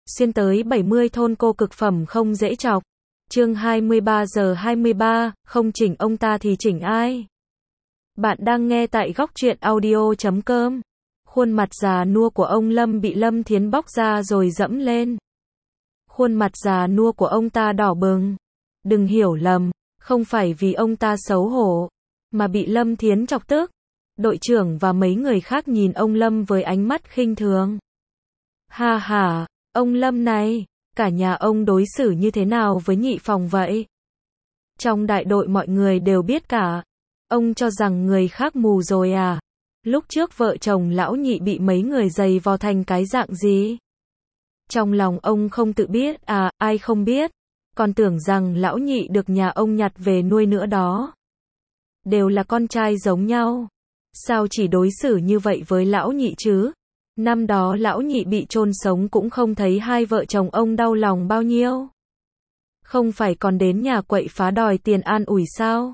xuyên tới 70 thôn cô cực phẩm không dễ chọc. Chương 23 giờ 23, không chỉnh ông ta thì chỉnh ai? Bạn đang nghe tại góc truyện audio.com. Khuôn mặt già nua của ông Lâm bị Lâm Thiến bóc ra rồi dẫm lên. Khuôn mặt già nua của ông ta đỏ bừng. Đừng hiểu lầm, không phải vì ông ta xấu hổ, mà bị Lâm Thiến chọc tức. Đội trưởng và mấy người khác nhìn ông Lâm với ánh mắt khinh thường. Ha ha, ông Lâm này, cả nhà ông đối xử như thế nào với nhị phòng vậy? Trong đại đội mọi người đều biết cả. Ông cho rằng người khác mù rồi à? Lúc trước vợ chồng lão nhị bị mấy người giày vò thành cái dạng gì? Trong lòng ông không tự biết à? Ai không biết? Còn tưởng rằng lão nhị được nhà ông nhặt về nuôi nữa đó. Đều là con trai giống nhau. Sao chỉ đối xử như vậy với lão nhị chứ? Năm đó lão nhị bị chôn sống cũng không thấy hai vợ chồng ông đau lòng bao nhiêu. Không phải còn đến nhà quậy phá đòi tiền an ủi sao?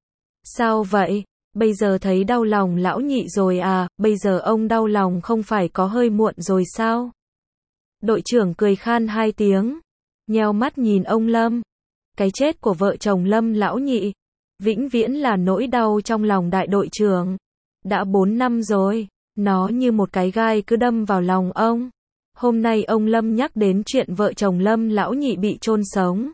Sao vậy? Bây giờ thấy đau lòng lão nhị rồi à? Bây giờ ông đau lòng không phải có hơi muộn rồi sao? Đội trưởng cười khan hai tiếng, nheo mắt nhìn ông Lâm. Cái chết của vợ chồng Lâm lão nhị vĩnh viễn là nỗi đau trong lòng đại đội trưởng. Đã 4 năm rồi, nó như một cái gai cứ đâm vào lòng ông. Hôm nay ông Lâm nhắc đến chuyện vợ chồng Lâm lão nhị bị chôn sống.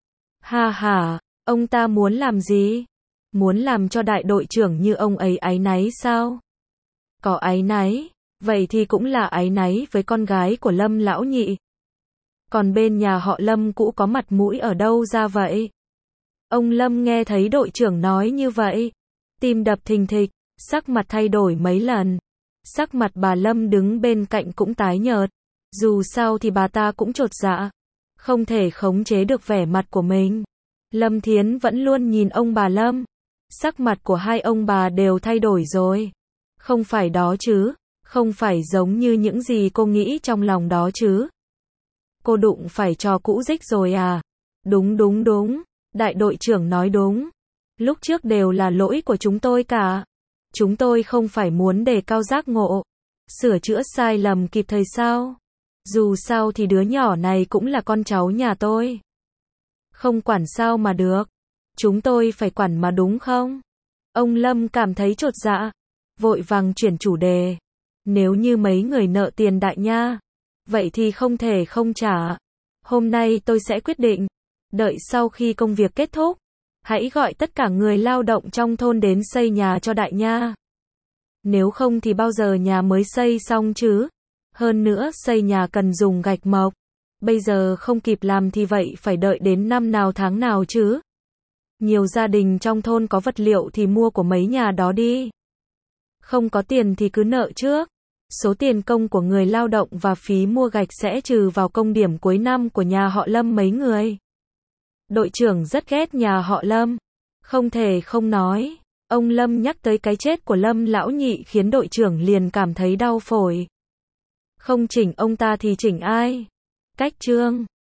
Ha ha, ông ta muốn làm gì? Muốn làm cho đại đội trưởng như ông ấy áy náy sao? Có áy náy, vậy thì cũng là áy náy với con gái của Lâm lão nhị. Còn bên nhà họ Lâm cũ có mặt mũi ở đâu ra vậy? Ông Lâm nghe thấy đội trưởng nói như vậy, tim đập thình thịch, sắc mặt thay đổi mấy lần. Sắc mặt bà Lâm đứng bên cạnh cũng tái nhợt. Dù sao thì bà ta cũng chột dạ, không thể khống chế được vẻ mặt của mình. Lâm Thiến vẫn luôn nhìn ông bà Lâm. Sắc mặt của hai ông bà đều thay đổi rồi. Không phải đó chứ, không phải giống như những gì cô nghĩ trong lòng đó chứ. Cô đụng phải trò cũ dích rồi à? Đúng đúng đúng, đại đội trưởng nói đúng. Lúc trước đều là lỗi của chúng tôi cả. Chúng tôi không phải muốn đề cao giác ngộ, sửa chữa sai lầm kịp thời sao? Dù sao thì đứa nhỏ này cũng là con cháu nhà tôi. Không quản sao mà được. Chúng tôi phải quản mà đúng không? Ông Lâm cảm thấy chột dạ, vội vàng chuyển chủ đề. Nếu như mấy người nợ tiền đại nha, vậy thì không thể không trả. Hôm nay tôi sẽ quyết định, đợi sau khi công việc kết thúc, hãy gọi tất cả người lao động trong thôn đến xây nhà cho đại nha. Nếu không thì bao giờ nhà mới xây xong chứ? Hơn nữa xây nhà cần dùng gạch mộc. Bây giờ không kịp làm thì vậy phải đợi đến năm nào tháng nào chứ? Nhiều gia đình trong thôn có vật liệu thì mua của mấy nhà đó đi. Không có tiền thì cứ nợ trước. Số tiền công của người lao động và phí mua gạch sẽ trừ vào công điểm cuối năm của nhà họ Lâm mấy người. Đội trưởng rất ghét nhà họ Lâm. Không thể không nói. Ông Lâm nhắc tới cái chết của Lâm lão nhị khiến đội trưởng liền cảm thấy đau phổi. Không chỉnh ông ta thì chỉnh ai? Cách chương